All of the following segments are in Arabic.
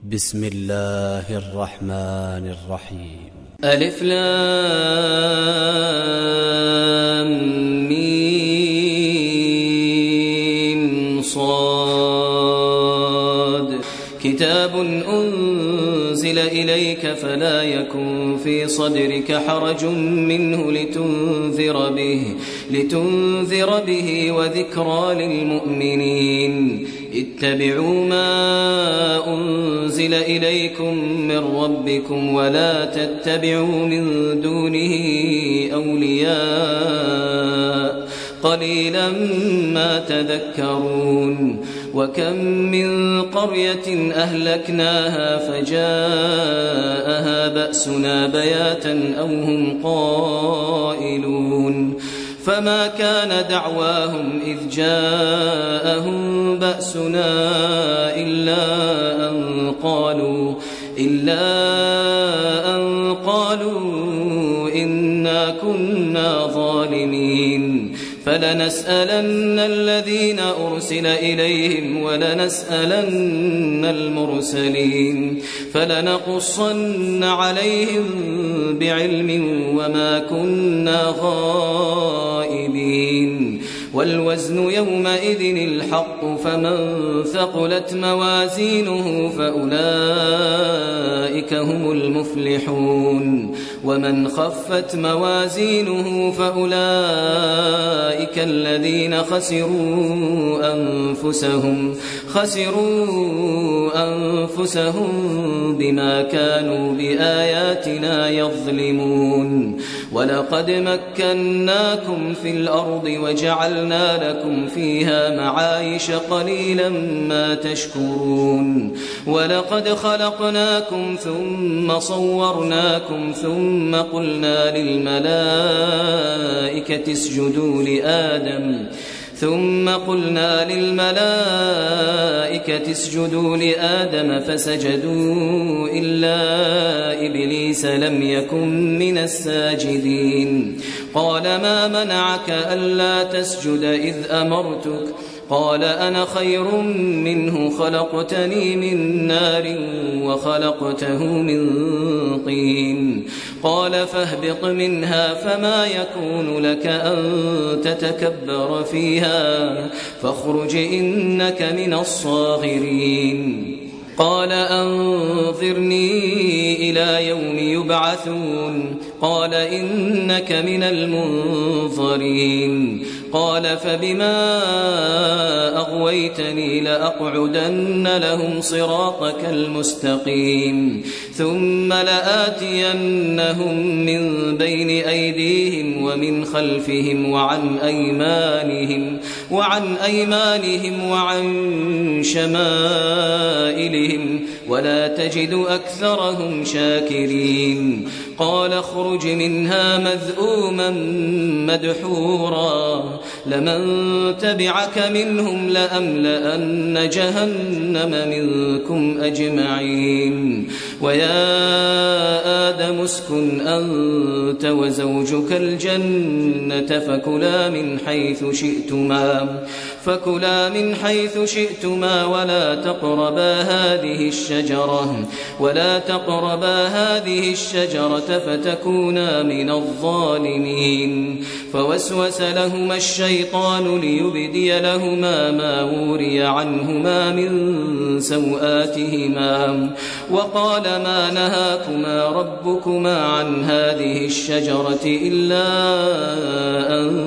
بسم الله الرحمن الرحيم. ألف لام ميم صاد كتاب أنزل إليك فلا يكن في صدرك حرج منه لتنذر به وذكرى للمؤمنين. اتبعوا ما أنزل إليكم من ربكم ولا تتبعوا من دونه أولياء قليلا ما تذكرون. وكم من قرية أهلكناها فجاءها بأسنا بياتا أو هم قائلون. فما كان دعواهم إذ جاءهم بأسنا إلا أن قالوا إنا كنا ظالمين. فلنسألن الذين أرسل إليهم ولنسألن المرسلين فلنقصن عليهم بعلم وما كنا غائبين. والوزن يومئذ الحق فمن ثقلت موازينه فأولئك هم المفلحون ومن خفت موازينه فأولئك الذين خسروا أنفسهم بما كانوا بآياتنا يظلمون. ولقد مكناكم في الأرض وجعلنا لكم فيها معايش قليلا ما تشكرون. ولقد خلقناكم ثم صورناكم ثم قلنا للملائكة اسجدوا لآدم فسجدوا إلا إبليس لم يكن من الساجدين. قال ما منعك ألا تسجد إذ أمرتك؟ قال أنا خير منه خلقتني من نار وخلقته من طين. قال فاهبط منها فما يكون لك أن تتكبر فيها فاخرج إنك من الصاغرين. قال أنظرني إلى يوم يبعثون. قال إنك من المنظرين. قال فبما أغويتني لأقعدن لهم صراطك المستقيم ثم لآتينهم من بين أيديهم ومن خلفهم وعن أيمانهم وعن شمائلهم ولا تجد أكثرهم شاكرين. قال اخرج منها مذءوما مدحورا لمن تبعك منهم لأملأن جهنم منكم أجمعين. ويا آدم اسكن أنت وزوجك الجنة فكلا من حيث شئتما ولا تقربا هذه الشجرة فتكونا من الظالمين. فوسوس لهما الشيطان ليبدي لهما ما وري عنهما من سوآتهما وقال ما نهاكما ربكما عن هذه الشجرة إلا أن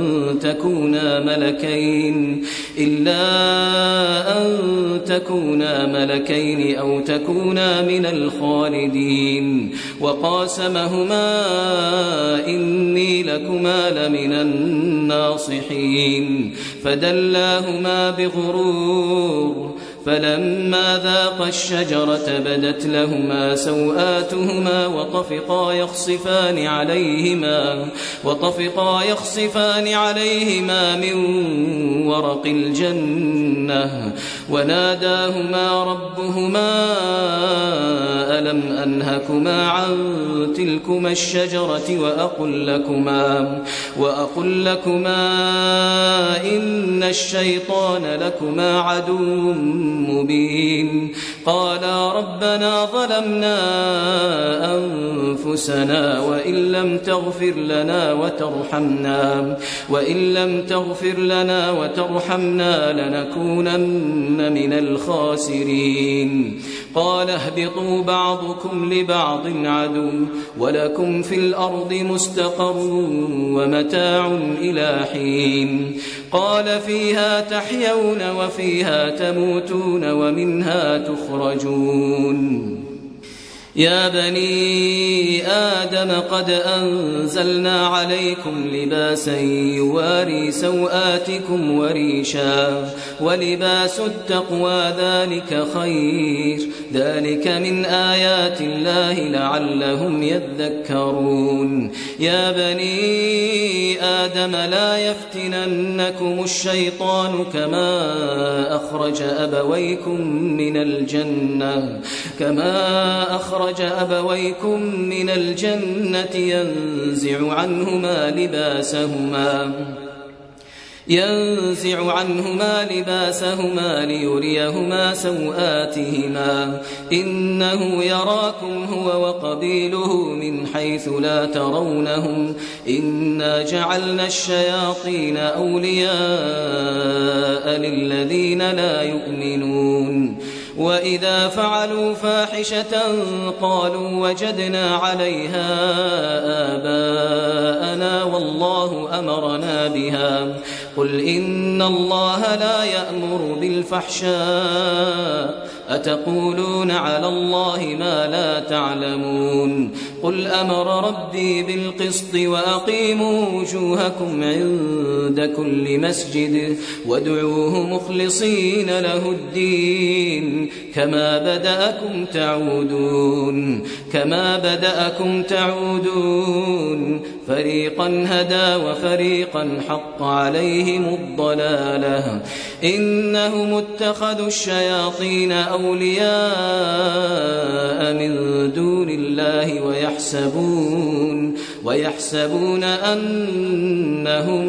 تكونا ملكين أو تكونا من الخالدين. وقاسمهما إني لكما لمن الناصحين. فدلاهما بغرور فلما ذاقا الشجرة بدت لهما سوآتهما وطفقا يخصفان عليهما من ورق الجنة وناداهما ربهما ألم أنهكما عن تلكما الشجرة وأقل لكما إن الشيطان لكما عدو مبين. قالا ربنا ظلمنا أنفسنا وإن لم تغفر لنا وترحمنا لنكونن من الخاسرين قال اهبطوا بعضكم لبعض عدو ولكم في الأرض مستقر ومتاع إلى حين قال فيها تحيون وفيها تموتون ومنها تخرجون يا بني آدم قد أنزلنا عليكم لباسا يواري سوآتكم وريشا ولباس التقوى ذلك خير ذلك من آيات الله لعلهم يذكرون يا بني آدم لا يفتننكم الشيطان كما أخرج أبويكم من الجنة ينزع عنهما لباسهما ليريهما سوآتهما إنه يراكم هو وقبيله من حيث لا ترونهم إنا جعلنا الشياطين أولياء للذين لا يؤمنون وإذا فعلوا فاحشة قالوا وجدنا عليها آباءنا والله أمرنا بها قل إن الله لا يأمر بالفحشاء أتقولون على الله ما لا تعلمون قل أمر ربي بالقسط وأقيموا وجوهكم عند كل مسجد وادعوه مخلصين له الدين كما بدأكم تعودون فريقا هدى وفريقا حق عليهم الضلالة إنهم اتخذوا الشياطين أولياء من دون الله ويحسبون أنهم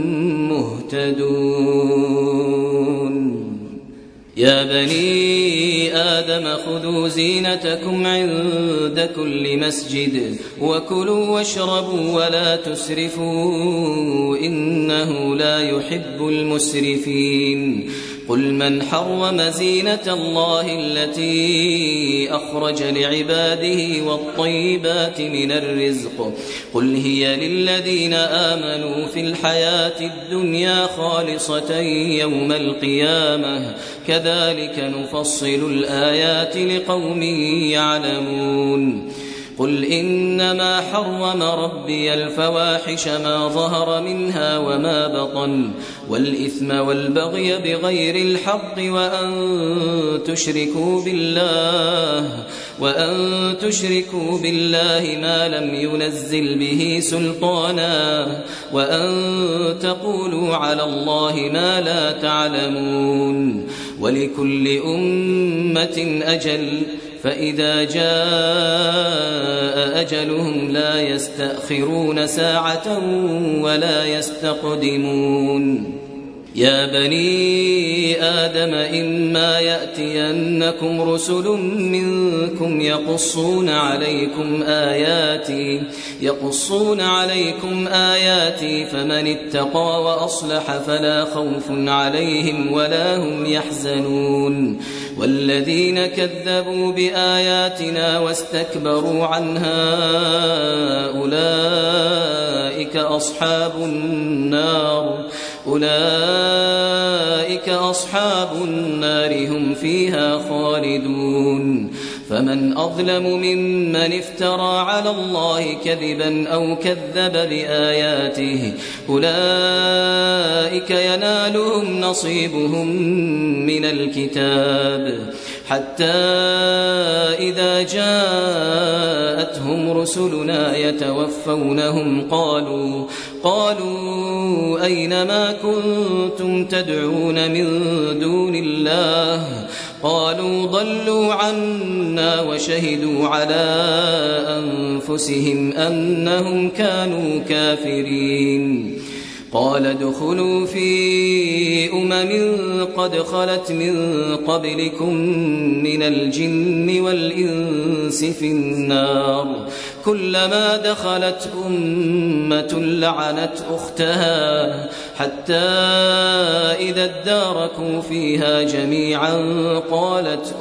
مهتدون يا بني آدم خذوا زينتكم عند كل مسجد وكلوا واشربوا ولا تسرفوا إنه لا يحب المسرفين قل من حرم زينة الله التي أخرج لعباده والطيبات من الرزق قل هي للذين آمنوا في الحياة الدنيا خالصة يوم القيامة كذلك نفصل الآيات لقوم يعلمون قل إنما حرم ربي الفواحش ما ظهر منها وما بطن والإثم والبغي بغير الحق وأن تشركوا بالله ما لم ينزل به سلطانا وأن تقولوا على الله ما لا تعلمون ولكل أمة أجل فإذا جاء أجلهم لا يستأخرون ساعة ولا يستقدمون يا بني آدم إما يأتينكم رسل منكم يقصون عليكم آياتي فمن اتقى وأصلح فلا خوف عليهم ولا هم يحزنون والذين كذبوا بآياتنا واستكبروا عنها أولئك أصحاب النار هم فيها خالدون فمن أظلم ممن افترى على الله كذبا أو كذب بآياته أولئك ينالهم نصيبهم من الكتاب حتى إذا جاءتهم رسلنا يتوفونهم قالوا أين ما كنتم تدعون من دون الله قالوا ضلوا عنا وشهدوا على أنفسهم أنهم كانوا كافرين قال ادخلوا في قد خلت من قبلكم من الجن والإنس في النار كلما دخلت أمة لعنت أختها حتى إذا اداركوا فيها جميعا قالت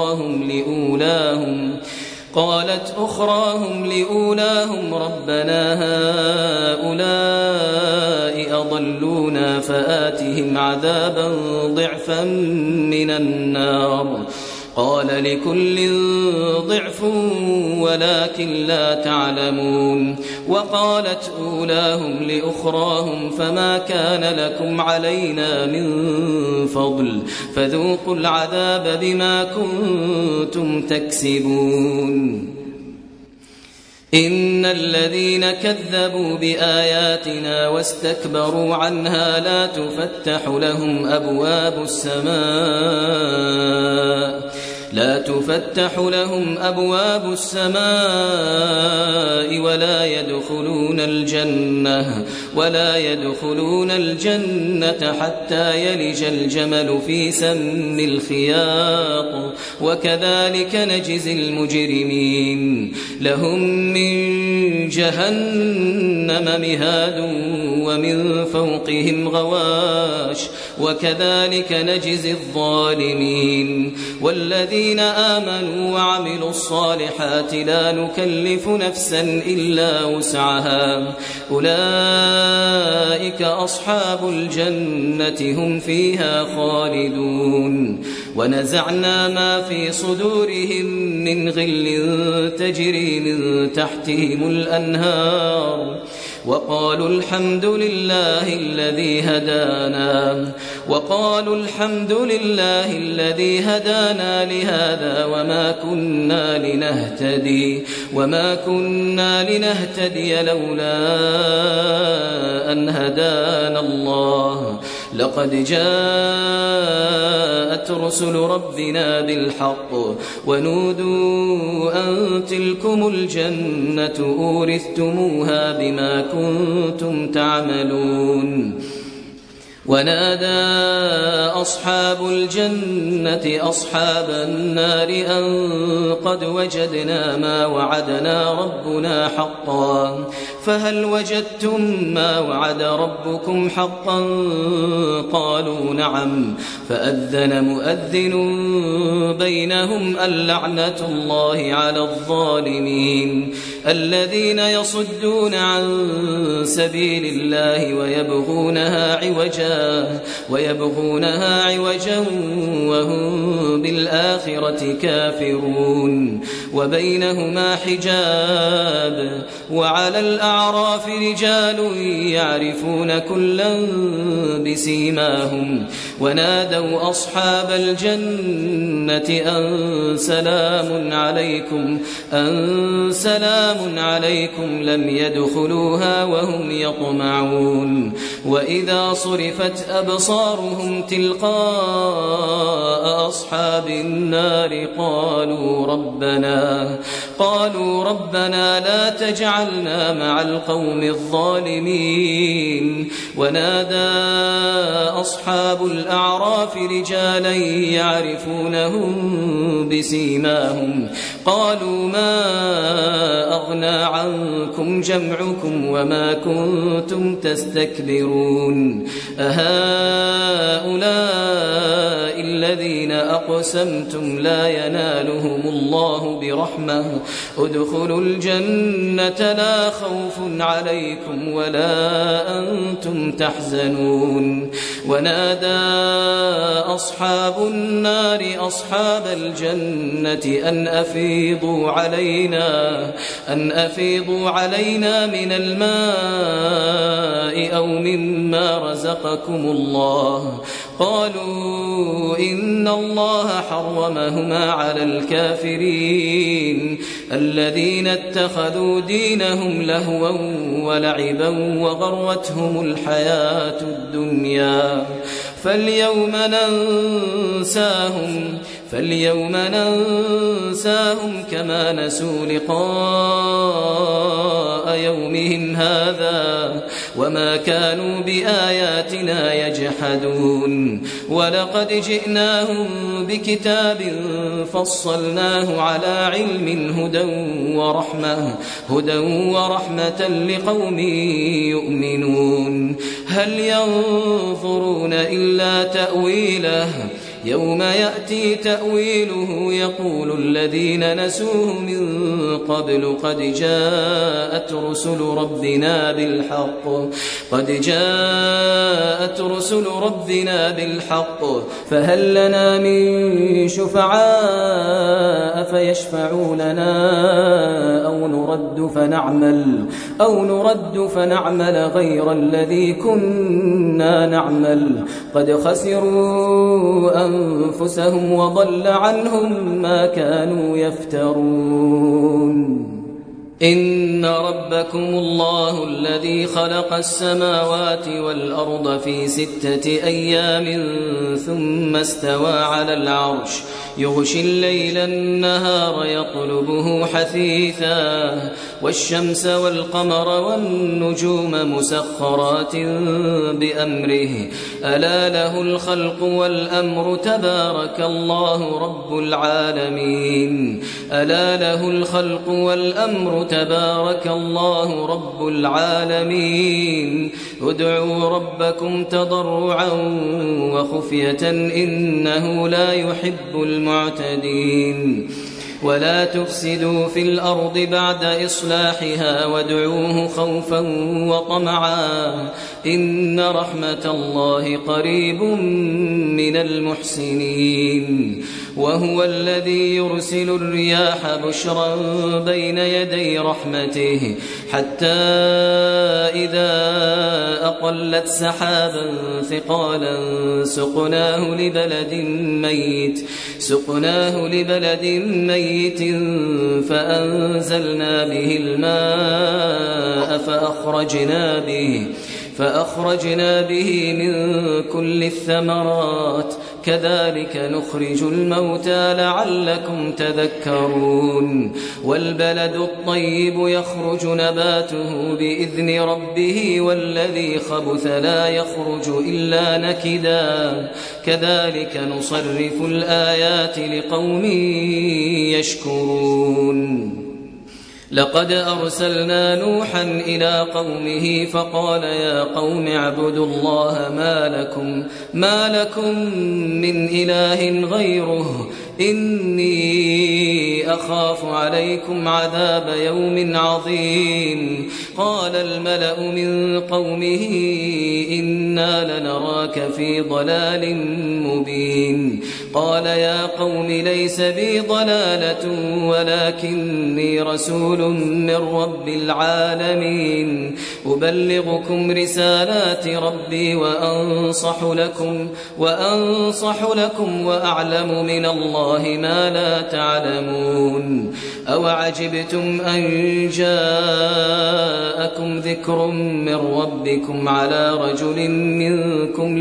أخراهم لأولاهم ربنا هؤلاء أضلونا فآتهم عذابا ضعفا من النار قال لكل ضعف ولكن لا تعلمون وقالت أولاهم لأخراهم فما كان لكم علينا من فضل فذوقوا العذاب بما كنتم تكسبون إن الذين كذبوا بآياتنا واستكبروا عنها لا تفتح لهم أبواب السماء ولا يدخلون الجنة حتى يلج الجمل في سم الخياط وكذلك نجزي المجرمين لهم من جهنم مهاد ومن فوقهم غواش وكذلك نجزي الظالمين والذين آمنوا وعملوا الصالحات لا نكلف نفسا إلا وسعها أولئك أصحاب الجنة هم فيها خالدون ونزعنا ما في صدورهم من غل تجري من تحتهم الأنهار وقالوا الحمد لله الذي هدانا لهذا وما كنا لنهتدي لولا أن هدانا الله لقد جاءت رسل ربنا بالحق ونودوا أن تلكم الجنة أورثتموها بما كنتم تعملون ونادى أصحاب الجنة أصحاب النار أن قد وجدنا ما وعدنا ربنا حقا فهل وجدتم ما وعد ربكم حقا قالوا نعم فأذن مؤذن بينهم اللعنة الله على الظالمين الذين يصدون عن سبيل الله ويبغونها عوجا وهم بالآخرة كافرون وبينهما حجاب وعلى الأعراف رجال يعرفون كلا بسيماهم ونادوا أصحاب الجنة أن سلام عليكم لم يدخلوها وهم يطمعون وإذا صرفت أبصارهم تلقاء أصحاب النار قالوا ربنا لا تجعلنا مع القوم الظالمين ونادى أصحاب الأعراف رجالا يعرفونهم بسيماهم قالوا ما أغنى عنكم جمعكم وما كنتم تستكبرون أهؤلاء الذين أقسمتم لا ينالهم الله برحمة ادخلوا الجنة لا خوف عليكم ولا أنتم تحزنون ونادى أصحاب النار أصحاب الجنة أن أفيضوا علينا من الماء أو مما رزقكم الله قالوا إن الله حرمهما على الكافرين الذين اتخذوا دينهم لهوا ولعبا وغرتهم الحياة الدنيا فاليوم فاليوم ننساهم كما نسوا لقاء يومهم هذا وما كانوا بآياتنا يجحدون ولقد جئناهم بكتاب فصلناه على علم هدى ورحمة لقوم يؤمنون هل ينظرون إلا تأويله يوم يأتي تأويله يقول الذين نسوه من قبل قد جاءت رسل ربنا بالحق فهل لنا من شفعاء فيشفعوا لنا أو نرد فنعمل غير الذي كنا نعمل قد خسروا أنفسهم وضل عنهم ما كانوا يفترون إن ربكم الله الذي خلق السماوات والأرض في 6 أيام ثم استوى على العرش يغشي الليل النهار يطلبه حثيثا والشمس والقمر والنجوم مسخرات بأمره ألا له الخلق والأمر تبارك الله رب العالمين ادعوا ربكم تضرعا وخفية إنه لا يحب المعتدين ولا تفسدوا في الأرض بعد إصلاحها وادعوه خوفا وطمعا إن رحمة الله قريب من المحسنين وهو الذي يرسل الرياح بشرا بين يدي رحمته حتى إذا أقلت سحابا ثقالا سقناه لبلد ميت فأنزلنا به الماء فأخرجنا به من كل الثمرات كذلك نخرج الموتى لعلكم تذكرون والبلد الطيب يخرج نباته بإذن ربه والذي خبث لا يخرج إلا نكدا كذلك نصرف الآيات لقوم يشكرون لقد أرسلنا نوحا إلى قومه فقال يا قوم اعبدوا الله ما لكم من إله غيره إني أخاف عليكم عذاب يوم عظيم قال الملأ من قومه إنا لنراك في ضلال مبين قال يا قوم ليس بي ضلالة ولكني رسول من رب العالمين أبلغكم رسالات ربي وأنصح لكم وأعلم من الله ما لا تعلمون أوعجبتم أن جاءكم ذكر من ربكم على رجل منكم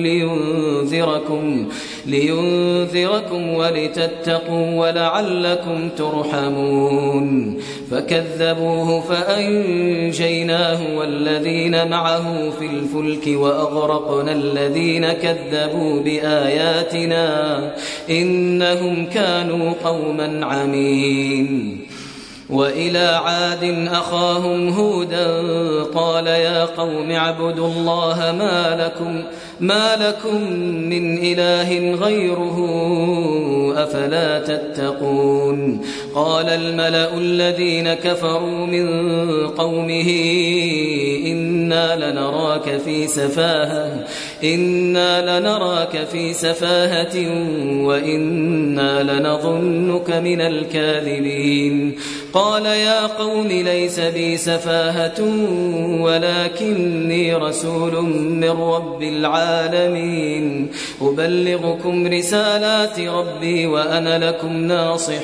لينذركم ولتتقوا ولعلكم ترحمون فكذبوه فأنجيناه والذين معه في الفلك وأغرقنا الذين كذبوا بآياتنا إنهم كانوا قوما عمين وإلى عاد أخاهم هودا قال يا قوم اعبدوا الله ما لكم من إله غيره أفلا تتقون قال الملأ الذين كفروا من قومه إنا لنراك في سفاهة وإنا لنظنك من الكاذبين قال يا قوم ليس بي سفاهة ولكني رسول من رب العالمين أبلغكم رسالات ربي وأنا لكم ناصح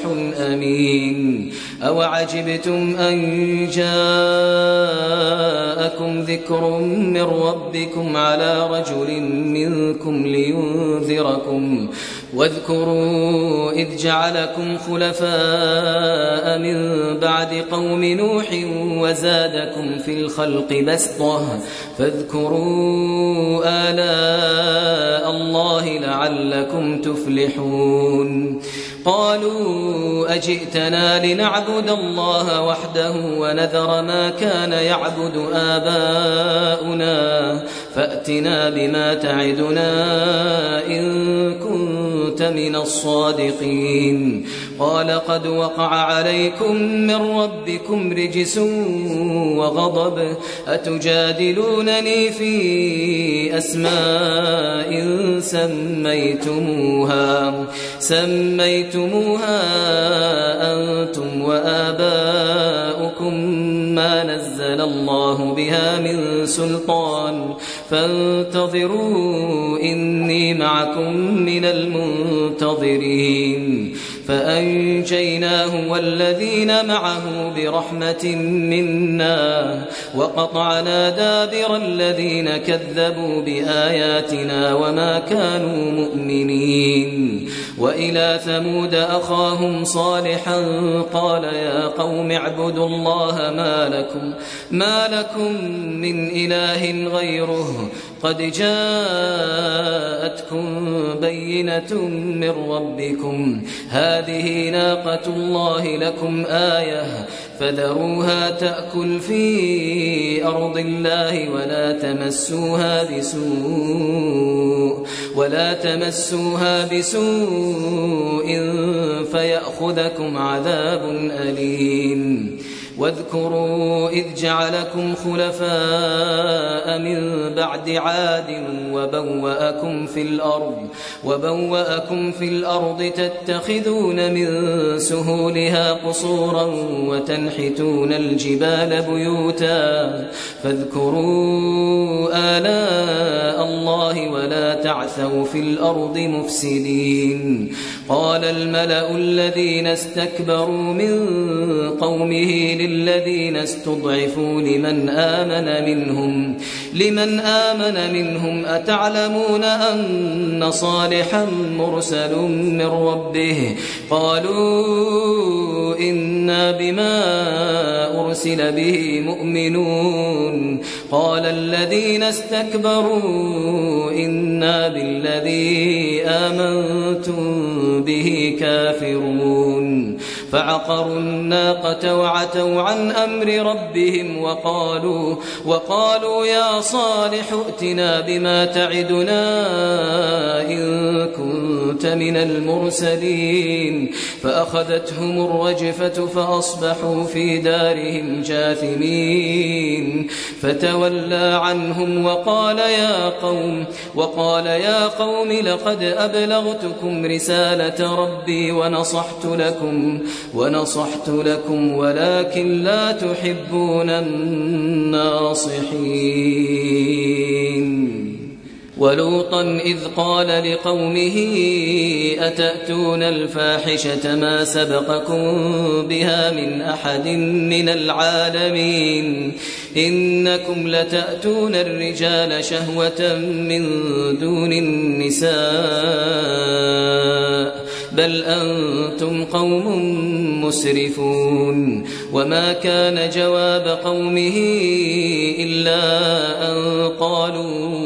أمين أوعجبتم أن جاءكم ذكر من ربكم على رجل منكم لينذركم واذكروا إذ جعلكم خلفاء من بعد قوم نوح وزادكم في الخلق بسطة فاذكروا آلاء الله لعلكم تفلحون قالوا أجئتنا لنعبد الله وحده ونذر ما كان يعبد آباؤنا فأتنا بما تعدنا إن كنت من الصادقين قال قد وقع عليكم من ربكم رجس وغضب أتجادلونني في أسماء سميتموها أنتم وآباؤكم ما نزل الله بها من سلطان فانتظروا إني معكم من المنتظرين فأنجيناه والذين معه برحمة منا وقطعنا دابر الذين كذبوا بآياتنا وما كانوا مؤمنين وإلى ثمود أخاهم صالحا قال يا قوم اعبدوا الله ما لكم من إله غيره قد جاءتكم بينة من ربكم هذه ناقة الله لكم آية فذروها تأكل في أرض الله ولا تمسوها بسوء فيأخذكم عذاب أليم واذكروا إذ جعلكم خلفاء من بعد عاد وبوأكم في الأرض تتخذون من سهولها قصورا وتنحتون الجبال بيوتا فاذكروا آلاء الله ولا تعثوا في الأرض مفسدين قال الملأ الذين استكبروا من قومه للذين استضعفوا لمن آمن منهم أتعلمون أن صالحا مرسل من ربه قالوا إنا بما أرسل به مؤمنون قال الذين استكبروا إنا بالذي آمنتم به كافرون فعقروا الناقة وعتوا عن أمر ربهم وقالوا يا صالح ائتنا بما تعدنا إن كنت من المرسلين فأخذتهم الرجفة فأصبحوا في دارهم جاثمين فتولى عنهم وقال يا قوم لقد أبلغتكم رسالة ربي ونصحت لكم ولكن لا تحبون الناصحين ولوطا إذ قال لقومه أتأتون الفاحشة ما سبقكم بها من أحد من العالمين إنكم لتأتون الرجال شهوة من دون النساء بل أنتم قوم مسرفون وما كان جواب قومه إلا أن قالوا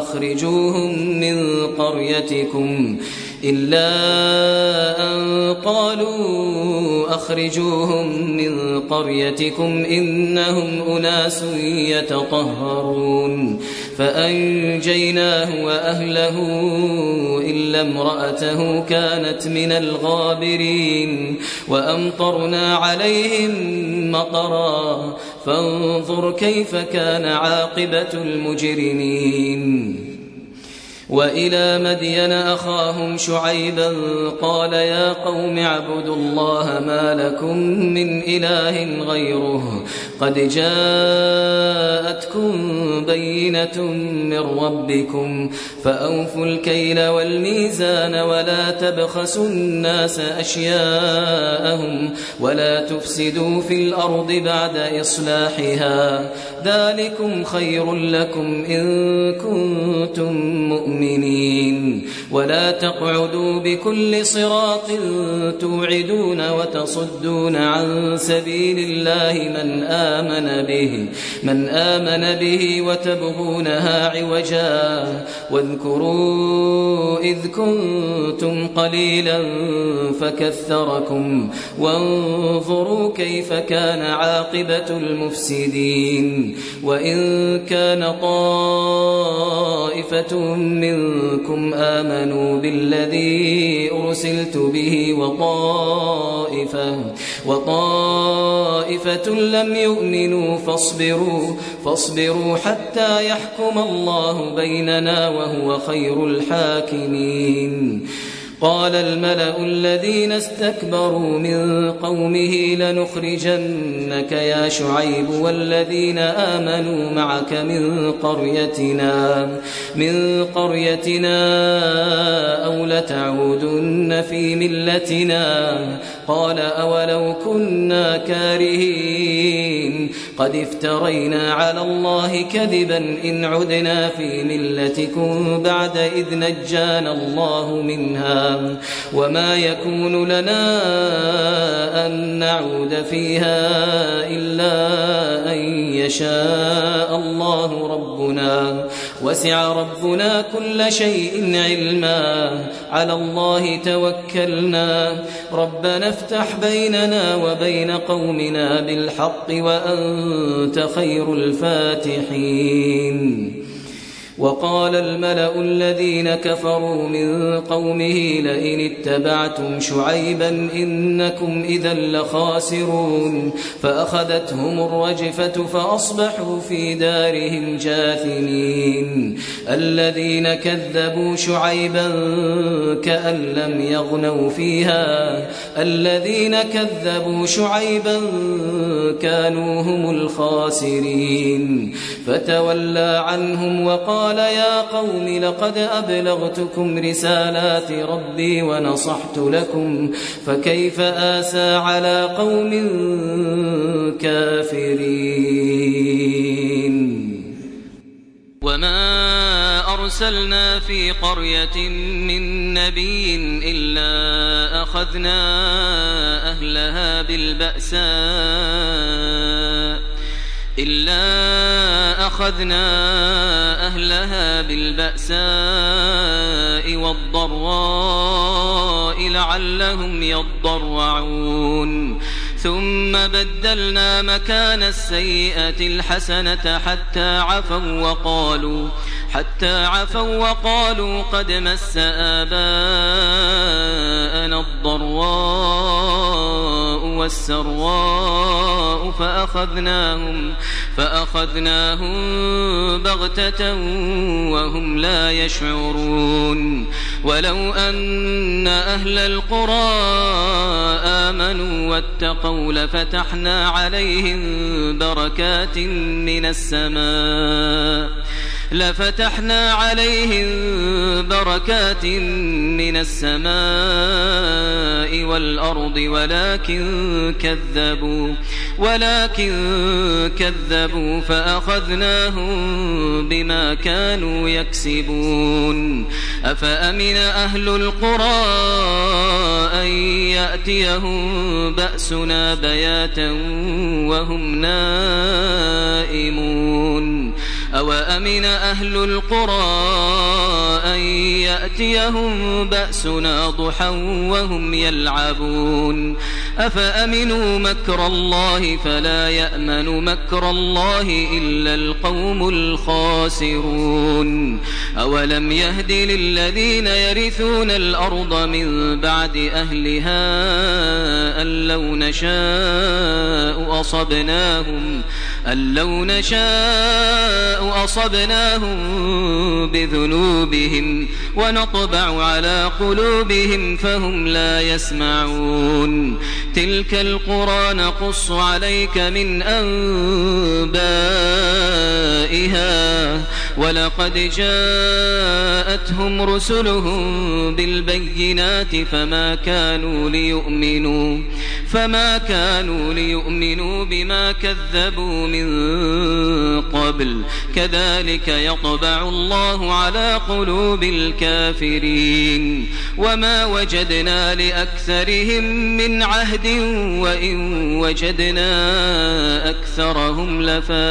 أخرجوهم من قريتكم إنهم أناس يتطهرون فأنجيناه وأهله إلا امرأته كانت من الغابرين وأمطرنا عليهم مطرا فانظر كيف كان عاقبة المجرمين وإلى مدين أخاهم شعيبا قال يا قوم اعبدوا الله ما لكم من إله غيره قد جاءتكم بينة من ربكم فأوفوا الكيل والميزان ولا تبخسوا الناس أشياءهم ولا تفسدوا في الأرض بعد إصلاحها ذلكم خير لكم إن كنتم مؤمنين ولا تقعدوا بكل صراط توعدون وتصدون عن سبيل الله من آمن به وتبغونها عوجا واذكروا إذ كنتم قليلا فكثركم وانظروا كيف كان عاقبة المفسدين وإن كان طائفة منكم آمنوا بالذي أرسلت به وطائفة لم يؤمنوا فاصبروا حتى يحكم الله بيننا وهو خير الحاكمين قال الملأ الذين استكبروا من قومه لنخرجنك يا شعيب والذين آمنوا معك من قريتنا أو لتعودن في ملتنا قال أولو كنا كارهين قد افترينا على الله كذبا إن عدنا في ملتكم بعد إذ نجانا الله منها وما يكون لنا أن نعود فيها إلا أن يشاء الله ربنا وسع ربنا كل شيء علما على الله توكلنا ربنا افتح بيننا وبين قومنا بالحق وأنت خير الفاتحين وقال الملأ الذين كفروا من قومه لئن اتبعتم شعيبا إنكم إذا لخاسرون فأخذتهم الرجفة فأصبحوا في دارهم جاثمين الذين كذبوا شعيبا كأن لم يغنوا فيها الذين كذبوا شعيبا كانوا هم الخاسرين فتولى عنهم وقال يا قوم لقد أبلغتكم رسالات ربي ونصحت لكم فكيف آسى على قوم كافرين وما أرسلنا في قرية من نبي إلا أخذنا أهلها بالبأساء والضراء لعلهم يضرعون ثم بدلنا مكان السيئة الحسنة حتى عفوا وقالوا قد مس آباءنا الضراء والسراء فأخذناهم بغتة وهم لا يشعرون ولو أن أهل القرى آمنوا واتقوا لفتحنا عليهم بركات من السماء والأرض ولكن كذبوا فأخذناهم بما كانوا يكسبون أفأمن أهل القرى أن يأتيهم بأسنا بياتا وهم نائمون أوأمن أهل القرى أن يأتيهم بأسنا ضحى وهم يلعبون أفأمنوا مكر الله فلا يأمن مكر الله إلا القوم الخاسرون أولم يهد للذين يرثون الأرض من بعد أهلها أن لو نشاء أن لو نشاء أصبناهم بذنوبهم ونطبع على قلوبهم فهم لا يسمعون تلك القرى نقص عليك من أنبائها ولقد جاءتهم رسلهم بالبينات فما كانوا ليؤمنوا بما كذبوا من قبل كذلك يطبع الله على قلوب الكافرين وما وجدنا لأكثرهم من عهد وإن وجدنا أكثرهم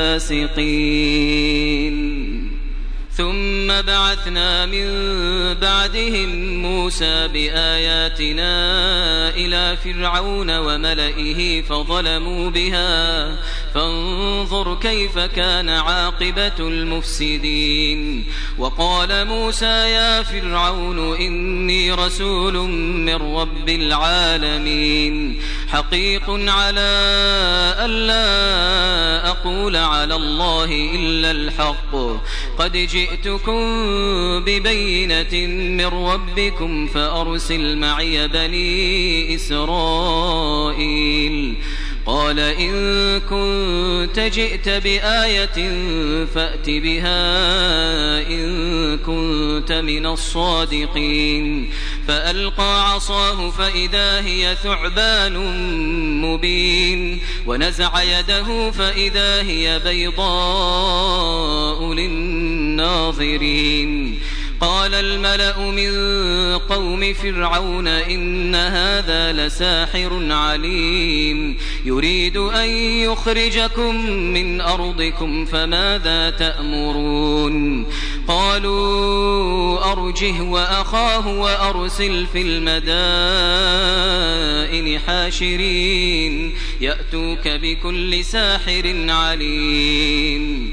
لفاسقين ثم بعثنا من بعدهم موسى بآياتنا إلى فرعون وملئه فظلموا بها فانظر كيف كان عاقبة المفسدين وقال موسى يا فرعون إني رسول من رب العالمين حقيق على ألا أقول على الله إلا الحق قد جئتكم ببينة من ربكم فأرسل معي بني إسرائيل قال إن كنت جئت بآية فأت بها إن كنت من الصادقين فألقى عصاه فإذا هي ثعبان مبين ونزع يده فإذا هي بيضاء للناظرين قال الملأ من قوم فرعون إن هذا لساحر عليم يريد أن يخرجكم من أرضكم فماذا تأمرون قالوا أرجه وأخاه وأرسل في المدائن حاشرين يأتوك بكل ساحر عليم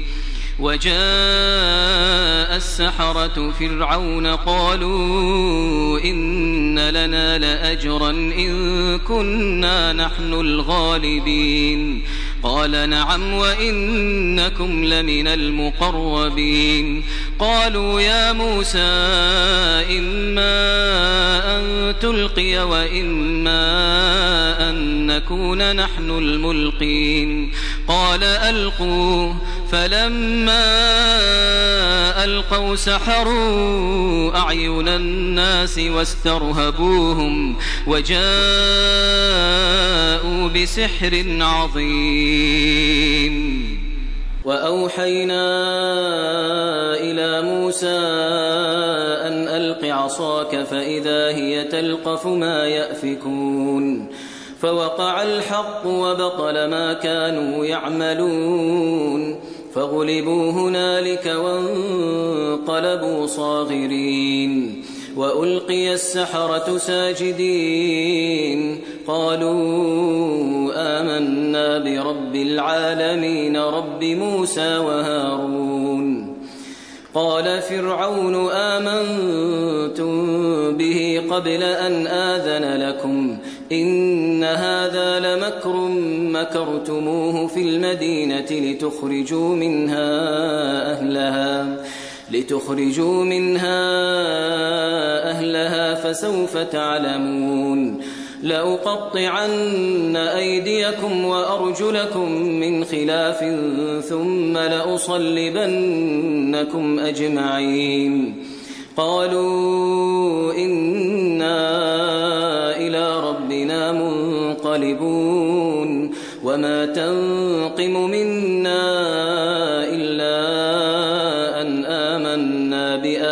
وجاء السحرة فرعون قالوا إن لنا لأجرا إن كنا نحن الغالبين قال نعم وإنكم لمن المقربين قالوا يا موسى إما أن تلقي وإما أن نكون نحن الملقين قال ألقوا فلما ألقوا سحروا أعين الناس واسترهبوهم وجاءوا بسحر عظيم وأوحينا إلى موسى أن ألق عصاك فإذا هي تلقف ما يأفكون فوقع الحق وبطل ما كانوا يعملون فغلبوا هنالك وانقلبوا صاغرين وألقي السحرة ساجدين قالوا آمنا برب العالمين رب موسى وهارون قال فرعون آمنتم به قبل أن آذن لكم إن هذا لمكر مكرتموه في المدينة لتخرجوا منها أهلها فسوف تعلمون لأقطعن أيديكم وأرجلكم من خلاف ثم لأصلبنكم أجمعين قالوا إنا إلى ربنا منقلبون وما تنقم منا إلا أن آمنا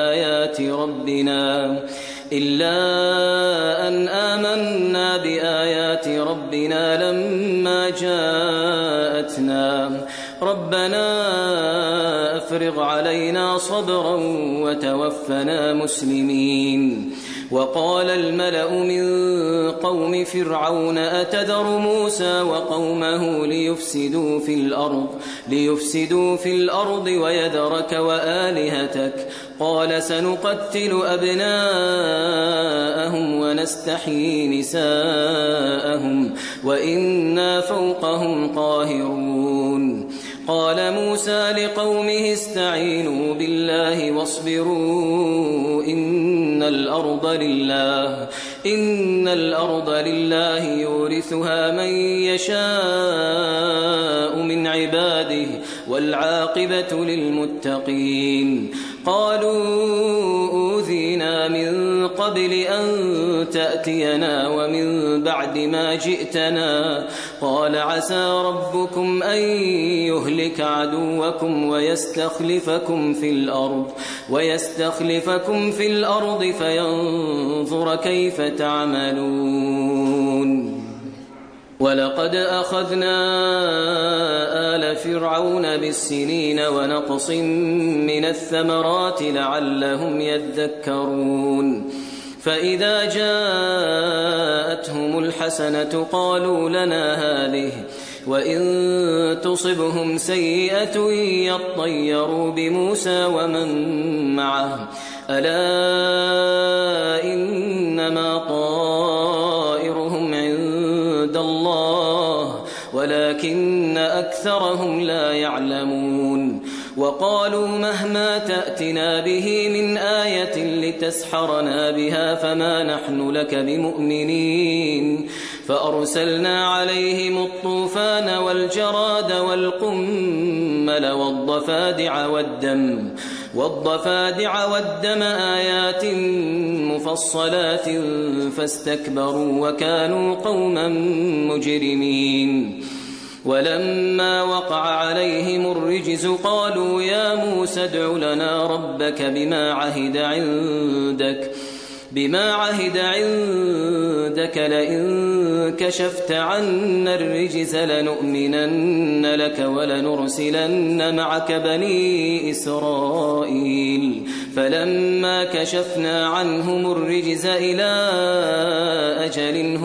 بآيات ربنا لما جاءتنا ربنا أفرغ علينا صبرا وتوفنا مسلمين وقال الملأ من قوم فرعون أتذر موسى وقومه ليفسدوا في الأرض ويذرك وآلهتك قال سنقتل أبناءهم ونستحيي نساءهم وإنا فوقهم قاهرون قال موسى لقومه استعينوا بالله واصبروا إن الأرض لله يورثها من يشاء من عباده والعاقبة للمتقين قالوا أوذينا من قبل أن تأتينا ومن بعد ما جئتنا قال عسى ربكم أن يهلك عدوكم ويستخلفكم في الأرض فينظر كيف تعملون ولقد أخذنا آل فرعون بالسنين ونقص من الثمرات لعلهم يذكرون فإذا جاءتهم الحسنة قالوا لنا هذه وإن تصبهم سيئة يطيروا بموسى ومن معه ألا إنما طائرهم عند الله ولكن أكثرهم لا يعلمون وقالوا مهما تأتنا به من آية لتسحرنا بها فما نحن لك بمؤمنين فأرسلنا عليهم الطوفان والجراد والقمل والضفادع والدم آيات مفصلات فاستكبروا وكانوا قوما مجرمين ولما وقع عليهم الرجز قالوا يا موسى ادع لنا ربك بما عهد عندك لئن كشفت عنا الرجز لنؤمنن لك ولنرسلن معك بني إسرائيل فلما كشفنا عنهم الرجز إلى أجل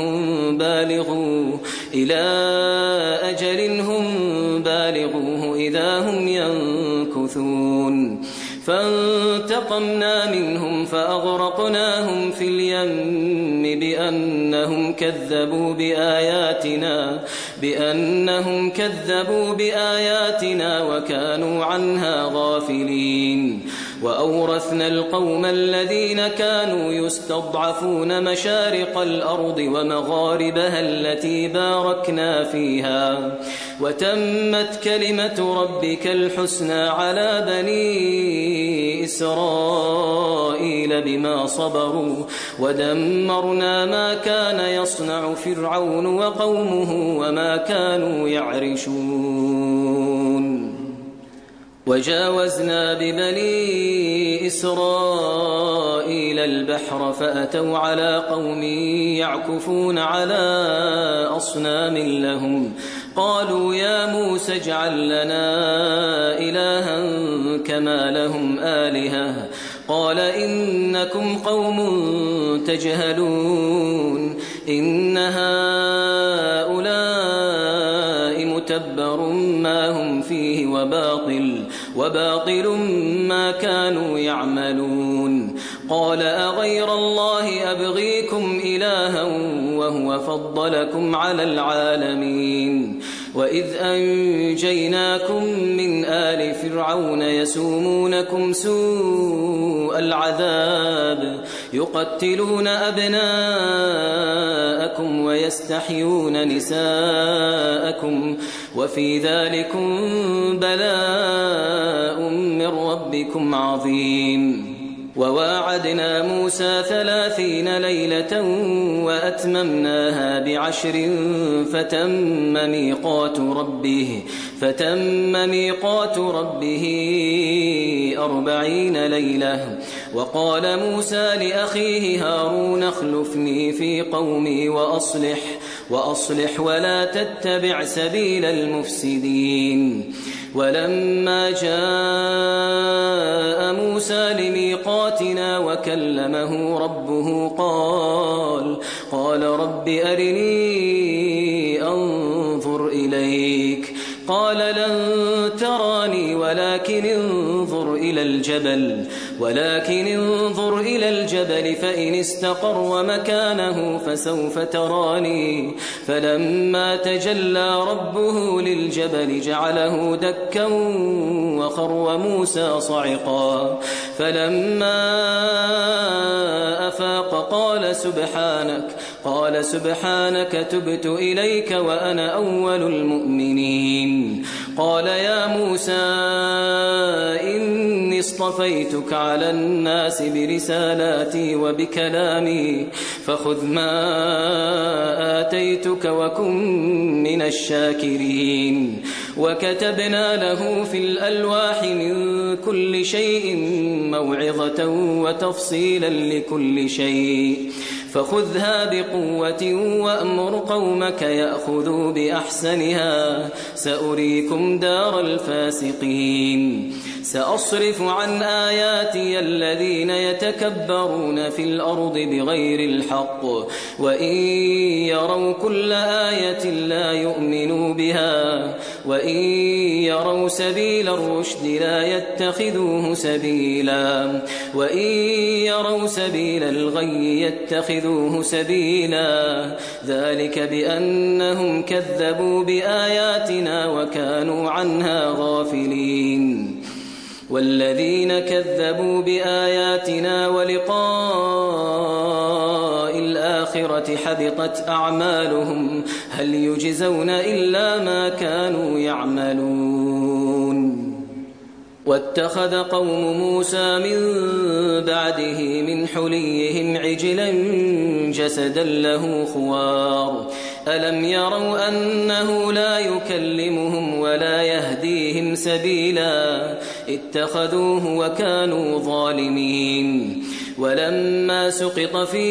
هم بالغوه إذا هم ينكثون فانتقمنا منهم فأغرقناهم في اليم بأنهم كذبوا بآياتنا وكانوا عنها غافلين وأورثنا القوم الذين كانوا يستضعفون مشارق الأرض ومغاربها التي باركنا فيها وتمت كلمة ربك الحسنى على بني إسرائيل بما صبروا ودمرنا ما كان يصنع فرعون وقومه وما كانوا يعرشون وجاوزنا ببني إسرائيل البحر فأتوا على قوم يعكفون على أصنام لهم قالوا يا موسى اجعل لنا إلها كما لهم آلهة قال إنكم قوم تجهلون إن هؤلاء متبر ما هم فيه وباطل ما كانوا يعملون قال أغير الله أبغيكم إلها وهو فضلكم على العالمين وإذ أنجيناكم من آل فرعون يسومونكم سوء العذاب يقتلون أبناءكم ويستحيون نساءكم وفي ذلكم بلاء من ربكم عظيم وواعدنا موسى 30 ليلة وأتممناها ب10 فتم ميقات ربه 40 ليلة وقال موسى لأخيه هارون اخلفني في قومي وأصلح ولا تتبع سبيل المفسدين ولما جاء موسى لميقاتنا وكلمه ربه قال رب أرني أنظر إليك قال لن تراني ولكن انظر إلى الجبل فإن استقر مكانه فسوف تراني فلما تجلى ربه للجبل جعله دكا وخر موسى صعقا فلما أفاق قال سبحانك تبت إليك وأنا أول المؤمنين قال يا موسى إني اصطفيتك على الناس برسالاتي وبكلامي فخذ ما آتيتك وكن من الشاكرين وكتبنا له في الألواح من كل شيء موعظة وتفصيلا لكل شيء فخذها بقوة وأمر قومك يأخذوا بأحسنها سأريكم دار الفاسقين سأصرف عن آياتي الذين يتكبرون في الأرض بغير الحق وإن يروا كل آية لا يؤمنوا بها وإن يروا سبيل الرشد لا يتخذوه سبيلا وإن يروا سبيل الغي يتخذوه سبيلا ذلك بأنهم كذبوا بآياتنا وكانوا عنها غافلين والذين كذبوا بآياتنا ولقاء الآخرة حبطت أعمالهم هل يجزون إلا ما كانوا يعملون واتخذ قوم موسى من بعده من حليهم عجلا جسدا له خوار ألم يروا أنه لا يكلمهم ولا يهديهم سبيلا اتخذوه وكانوا ظالمين ولما سقط في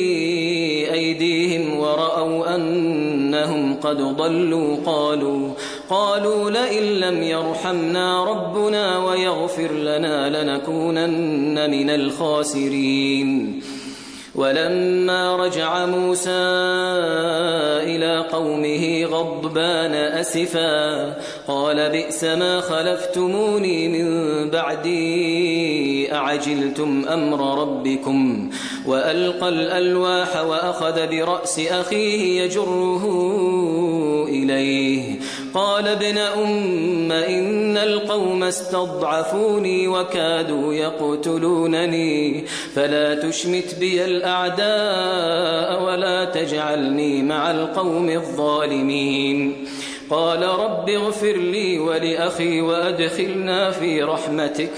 أيديهم ورأوا أنهم قد ضلوا قالوا لئن لم يرحمنا ربنا ويغفر لنا لنكونن من الخاسرين ولما رجع موسى إلى قومه غضبان أسفا قال بئس ما خلفتموني من بعدي أعجلتم أمر ربكم وألقى الألواح وأخذ برأس أخيه يجره إليه قال ابن أم إن القوم استضعفوني وكادوا يقتلونني فلا تشمت بي الأعداء ولا تجعلني مع القوم الظالمين قال رب اغفر لي ولأخي وأدخلنا في رحمتك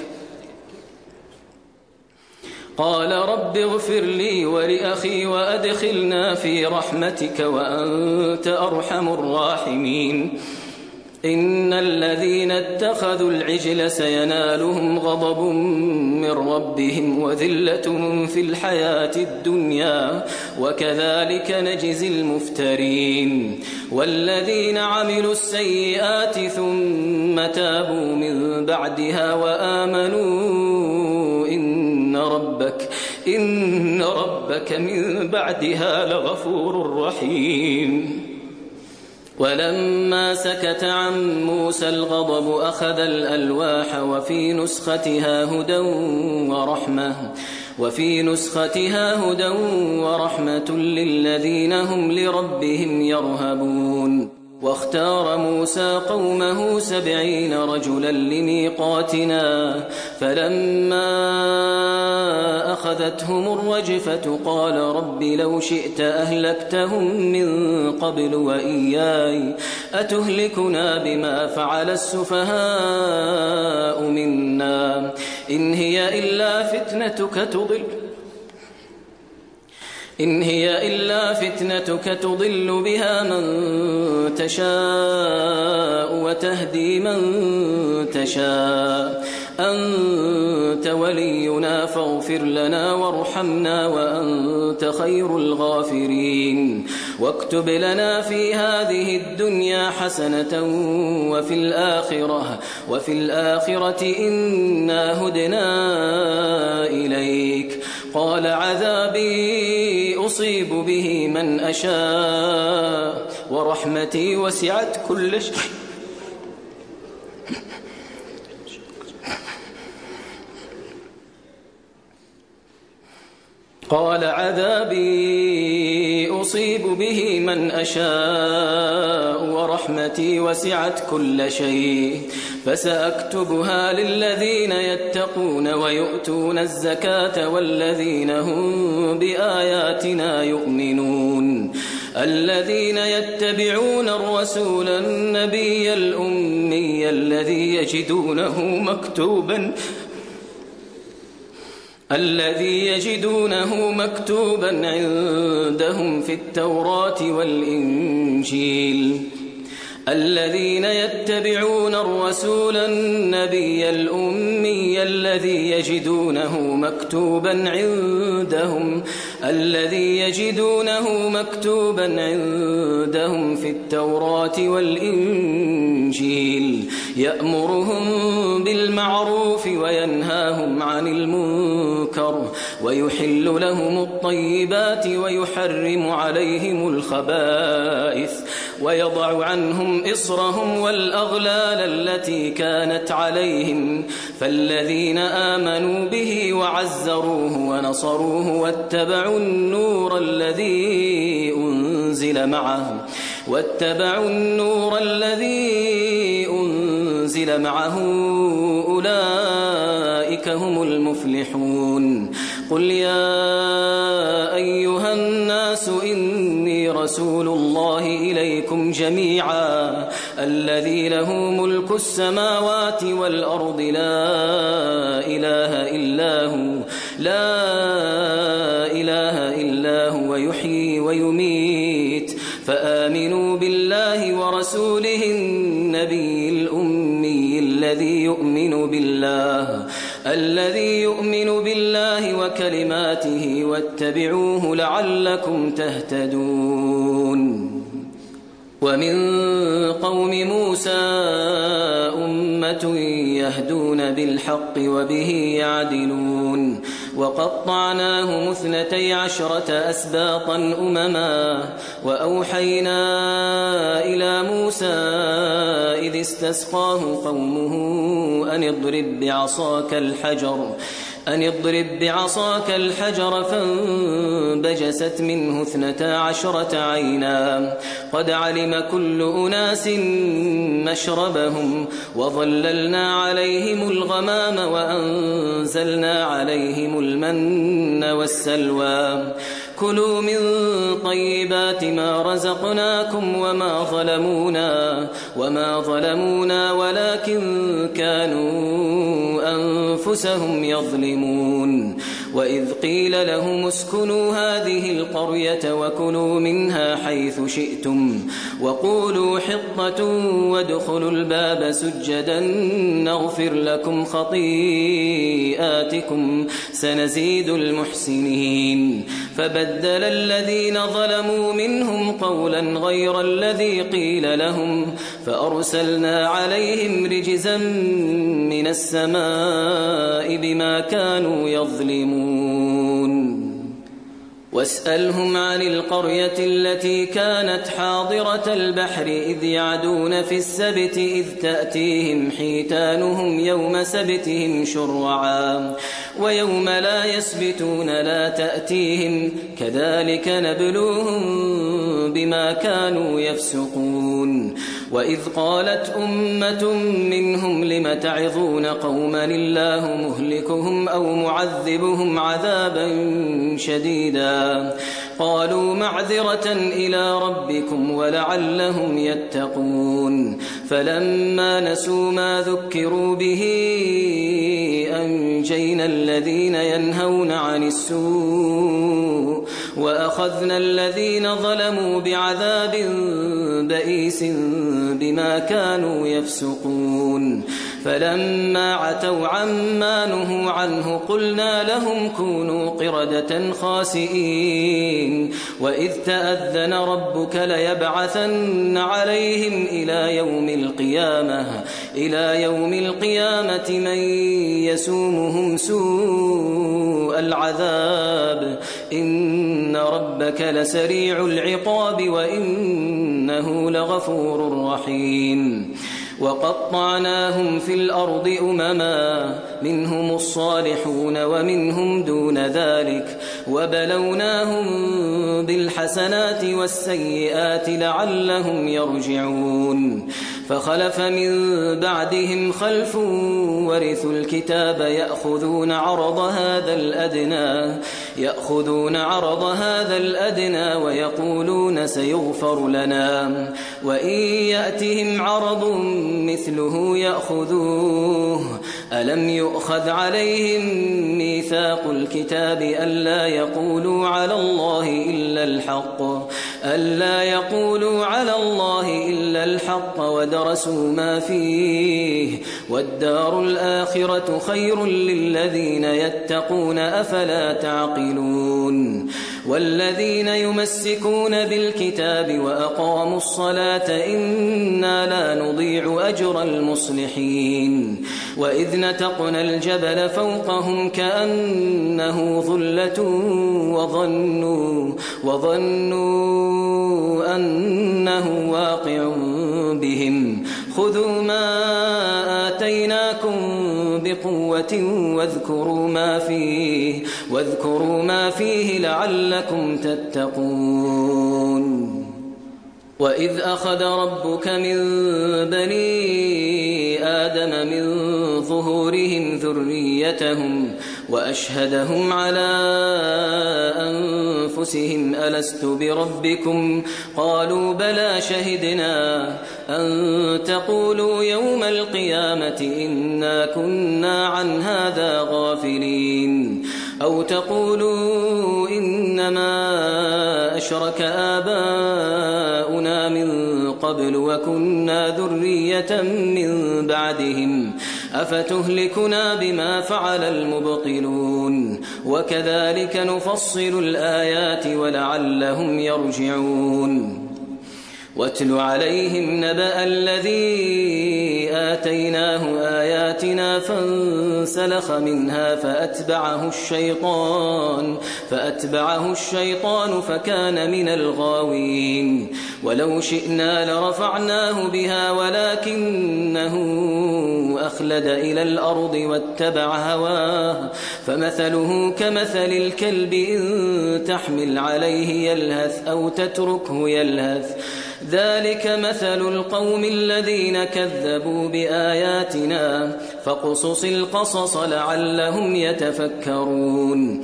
وأنت أرحم الراحمين إن الذين اتخذوا العجل سينالهم غضب من ربهم وذلة في الحياة الدنيا وكذلك نجزي المفترين والذين عملوا السيئات ثم تابوا من بعدها وآمنوا إن ربك من بعدها لغفور رحيم ولما سكت عن موسى الغضب أخذ الألواح وفي نسختها هدى ورحمة للذين هم لربهم يرهبون واختار موسى قومه 70 رجلا لميقاتنا فلما أخذتهم الرجفة قال رب لو شئت أهلكتهم من قبل وإياي أتهلكنا بما فعل السفهاء منا إن هي إلا فتنتك تضل بها من تشاء وتهدي من تشاء أنت ولينا فاغفر لنا وارحمنا وأنت خير الغافرين واكتب لنا في هذه الدنيا حسنة وفي الآخرة إنا هدنا إليك قال عذابي أصيب به من أشاء ورحمتي وسعت كل شيء قال عذابي أصيب به من أشاء ورحمتي وسعت كل شيء فسأكتبها للذين يتقون ويؤتون الزكاة والذين هم بآياتنا يؤمنون الذين يتبعون الرسول النبي الأمي الذي يجدونه مكتوبا عندهم في التوراة والإنجيل الذين يتبعون الرسول النبي الأمي الذي يجدونه مكتوبا عندهم في التوراة والإنجيل يأمرهم بالمعروف وينهاهم عن المنكر ويحل لهم الطيبات ويحرم عليهم الخبائث ويضع عنهم إصرهم والأغلال التي كانت عليهم فالذين آمنوا به وعزروه ونصروه واتبعوا النور الذي أنزل معه أولئك هم المفلحون قل يا أيها الناس إني رسول الله إليكم جميعا الذي له ملك السماوات والأرض لا إله إلا هو يحيي ويميت فآمنوا بالله ورسوله النبي الأمي الذي يؤمن بالله وكلماته واتبعوه لعلكم تهتدون ومن قوم موسى أمة يهدون بالحق وبه يعدلون وقطعناهم 12 أسباطا أمما وأوحينا إلى موسى إذ استسقاه قومه أن اضرب بعصاك الحجر فانبجست منه 12 عينا قد علم كل أناس مشربهم وظللنا عليهم الغمام وأنزلنا عليهم المن والسلوى كلوا من طيبات ما رزقناكم وما ظلمونا ولكن كانوا أنفسهم يظلمون وإذ قيل لهم اسكنوا هذه القرية وكلوا منها حيث شئتم وقولوا حطة وادخلوا الباب سجدا نغفر لكم خطيئاتكم سنزيد المحسنين فبدل الذين ظلموا منهم قولا غير الذي قيل لهم فأرسلنا عليهم رجزا من السماء بما كانوا يظلمون واسألهم عن القرية التي كانت حاضرة البحر إذ يعدون في السبت إذ تأتيهم حيتانهم يوم سبتهم شرعا ويوم لا يسبتون لا تأتيهم كذلك نبلوهم بما كانوا يفسقون وإذ قالت أمة منهم لم تعظون قوما الله مهلكهم أو معذبهم عذابا شديدا قالوا معذرة إلى ربكم ولعلهم يتقون فلما نسوا ما ذكروا به أنجينا الذين ينهون عن السوء وأخذنا الذين ظلموا بعذاب بئيس بما كانوا يفسقون فلما عتوا عما نهوا عنه قلنا لهم كونوا قردة خاسئين وإذ تأذن ربك ليبعثن عليهم إلى يوم القيامة من يسومهم سوء العذاب إن ربك لسريع العقاب وإنه لغفور رحيم وقطعناهم في الأرض أمما منهم الصالحون ومنهم دون ذلك وبلوناهم بالحسنات والسيئات لعلهم يرجعون فخلف من بعدهم خلف ورثوا الكتاب يأخذون عرض هذا الأدنى ويقولون سيغفر لنا وإن يأتهم عرض مثله يأخذوه ألم يؤخذ عليهم ميثاق الكتاب ألا يقولوا على الله إلا الحق ودرسوا ما فيه والدار الآخرة خير للذين يتقون أفلا تعقلون والذين يمسكون بالكتاب وأقاموا الصلاة إنا لا نضيع أجر المصلحين وإذ نتقنا الجبل فوقهم كأنه ظلة وظنوا أنه واقع بهم خذوا ما آتيناكم بقوة واذكروا ما فيه لعلكم تتقون وإذ أخذ ربك من بني آدم من ظهورهم ذريتهم وأشهدهم على أنفسهم ألست بربكم قالوا بلى شهدنا أن تقولوا يوم القيامة إنا كنا عن هذا غافلين أو تقولوا إنما أشرك آباؤنا من قبل وكنا ذرية من بعدهم أفتهلكنا بما فعل المبطلون وكذلك نفصل الآيات ولعلهم يرجعون واتل عليهم نبأ الذي آتيناه آياتنا فانسلخ منها فأتبعه الشيطان فكان من الغاوين ولو شئنا لرفعناه بها ولكنه أخلد إلى الأرض واتبع هواه فمثله كمثل الكلب إن تحمل عليه يلهث أو تتركه يلهث ذلك مثل القوم الذين كذبوا بآياتنا فاقصص القصص لعلهم يتفكرون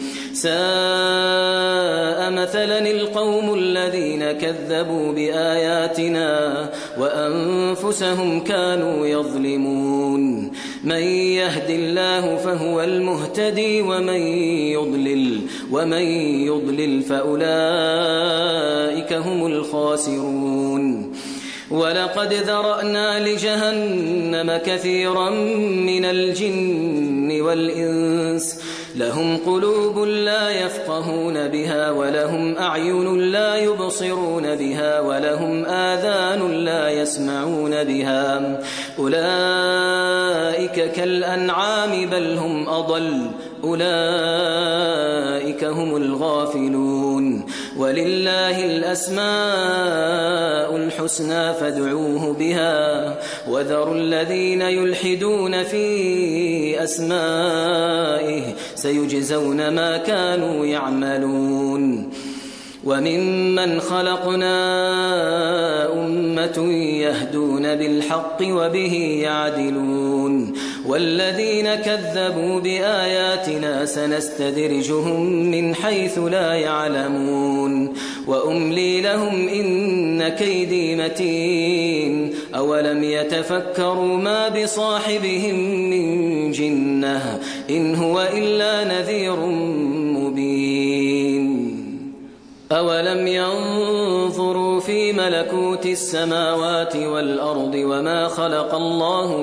ساء مثلا القوم الذين كذبوا بآياتنا وأنفسهم كانوا يظلمون من يهد الله فهو المهتدي ومن يضلل فأولئك هم الخاسرون ولقد ذرأنا لجهنم كثيرا من الجن والإنس لهم قلوب لا يفقهون بها ولهم أعين لا يبصرون بها ولهم آذان لا يسمعون بها أولئك كالأنعام بل هم أضل أولئك هم الغافلون ولله الأسماء الحسنى فادعوه بها وذروا الذين يلحدون في أسمائه سيجزون ما كانوا يعملون وممن خلقنا أمة يهدون بالحق وبه يعدلون والذين كذبوا بآياتنا سنستدرجهم من حيث لا يعلمون وأملي لهم إن كيدي متين أولم يتفكروا ما بصاحبهم من جنة إن هو إلا نذير مبين أولم ينظروا في ملكوت السماوات والأرض وما خلق الله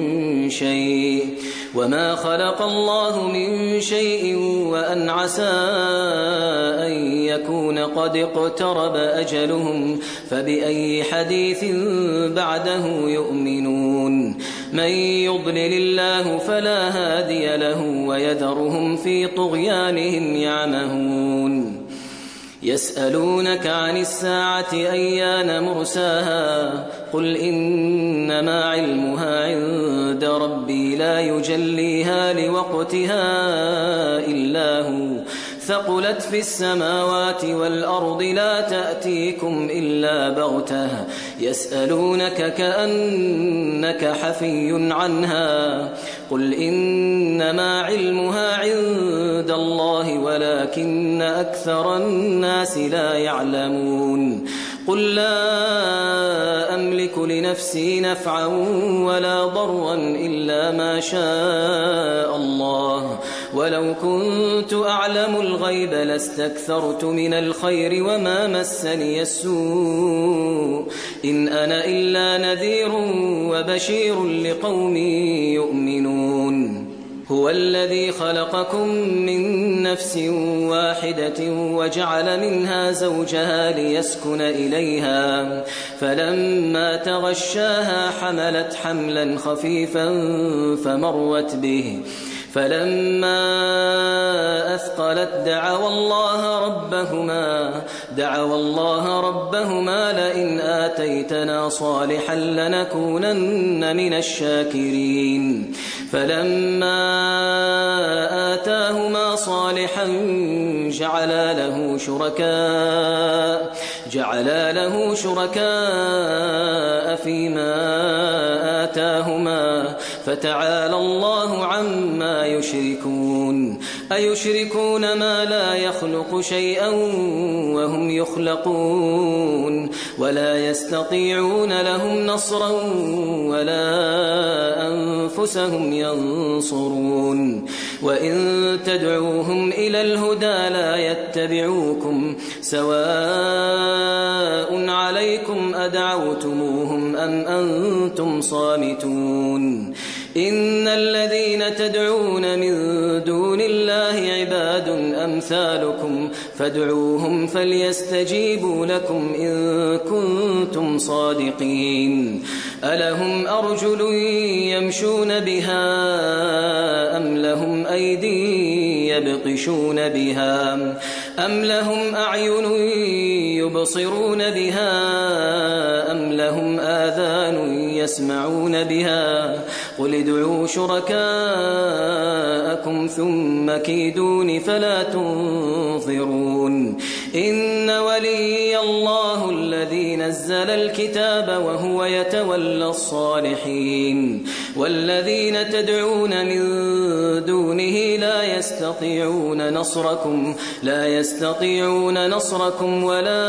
من شيء وأن عسى أن يكون قد اقترب أجلهم فبأي حديث بعده يؤمنون من يضلل الله فلا هادي له ويذرهم في طغيانهم يعمهون يسألونك عن الساعة أيان مرساها قل إنما علمها عند ربي لا يجليها لوقتها إلا هو ثقلت في السماوات والأرض لا تأتيكم إلا بغتة يسألونك كأنك حفي عنها قل إنما علمها عند الله ولكن أكثر الناس لا يعلمون قل لا أملك لنفسي نفعا ولا ضرا إلا ما شاء الله ولو كنت أعلم الغيب لاستكثرت من الخير وما مسني السوء إن أنا إلا نذير وبشير لقوم يؤمنون هو الذي خلقكم من نفس واحدة وجعل منها زوجها ليسكن إليها فلما تغشاها حملت حملا خفيفا فمرت به فلما أثقلت دعوا الله ربهما لئن آتيتنا صالحا لنكونن من الشاكرين فلما آتاهما صالحا جعلا له شركاء فيما آتاهما فتعالى الله عما يشركون أيشركون ما لا يخلق شيئا وهم يخلقون ولا يستطيعون لهم نصرا ولا أنفسهم ينصرون وإن تدعوهم إلى الهدى لا يتبعوكم سواء عليكم أدعوتموهم أم أنتم صامتون إن الذين تدعون من دون الله عباد أمثالكم فادعوهم فليستجيبوا لكم إن كنتم صادقين ألهم أرجل يمشون بها أم لهم أيدي يبطشون بها أم لهم أعين يبصرون بها أم لهم آذان يسمعون بها قل ادعوا شركاءكم ثم كيدون فلا تنظرون إن ولي الله الذي نزل الكتاب وهو يتولى الصالحين والذين تدعون من دونه لا يستطيعون نصركم ولا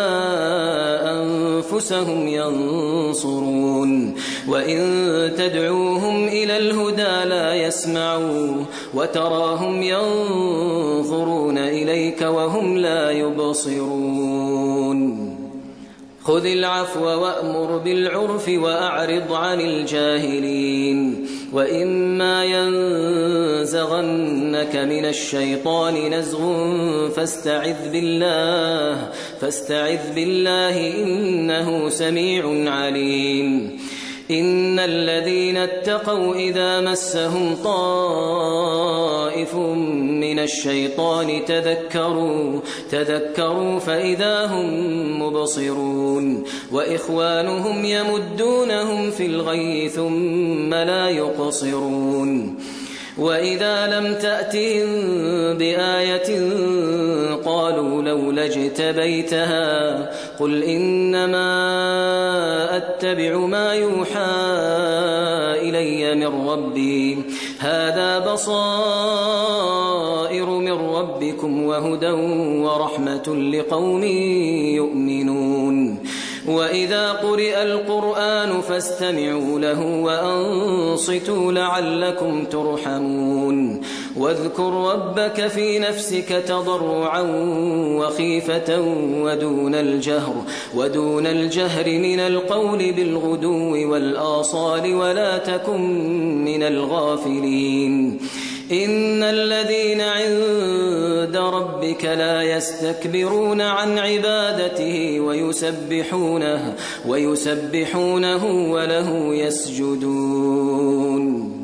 أنفسهم ينصرون وإن تدعوهم إلى الهدى لا يسمعوا وتراهم ينظرون إليك وهم لا يبصرون خذ العفو وأمر بالعرف وأعرض عن الجاهلين وإما ينزغنك من الشيطان نزغ فاستعذ بالله إنه سميع عليم إن الذين اتقوا إذا مسهم طائف من الشيطان تذكروا فإذا هم مبصرون وإخوانهم يمدونهم في الغي ثم لا يقصرون وإذا لم تأتهم بآية قالوا لولا اجتبيتها قل إنما أتبع ما يوحى إلي من ربي هذا بصائر من ربكم وهدى ورحمة لقوم يؤمنون وإذا قرئ القرآن فاستمعوا له وأنصتوا لعلكم ترحمون واذكر ربك في نفسك تضرعا وخيفة ودون الجهر من القول بالغدو والآصال ولا تكن من الغافلين إن الذين عند ربك لا يستكبرون عن عبادته ويسبحونه وله يسجدون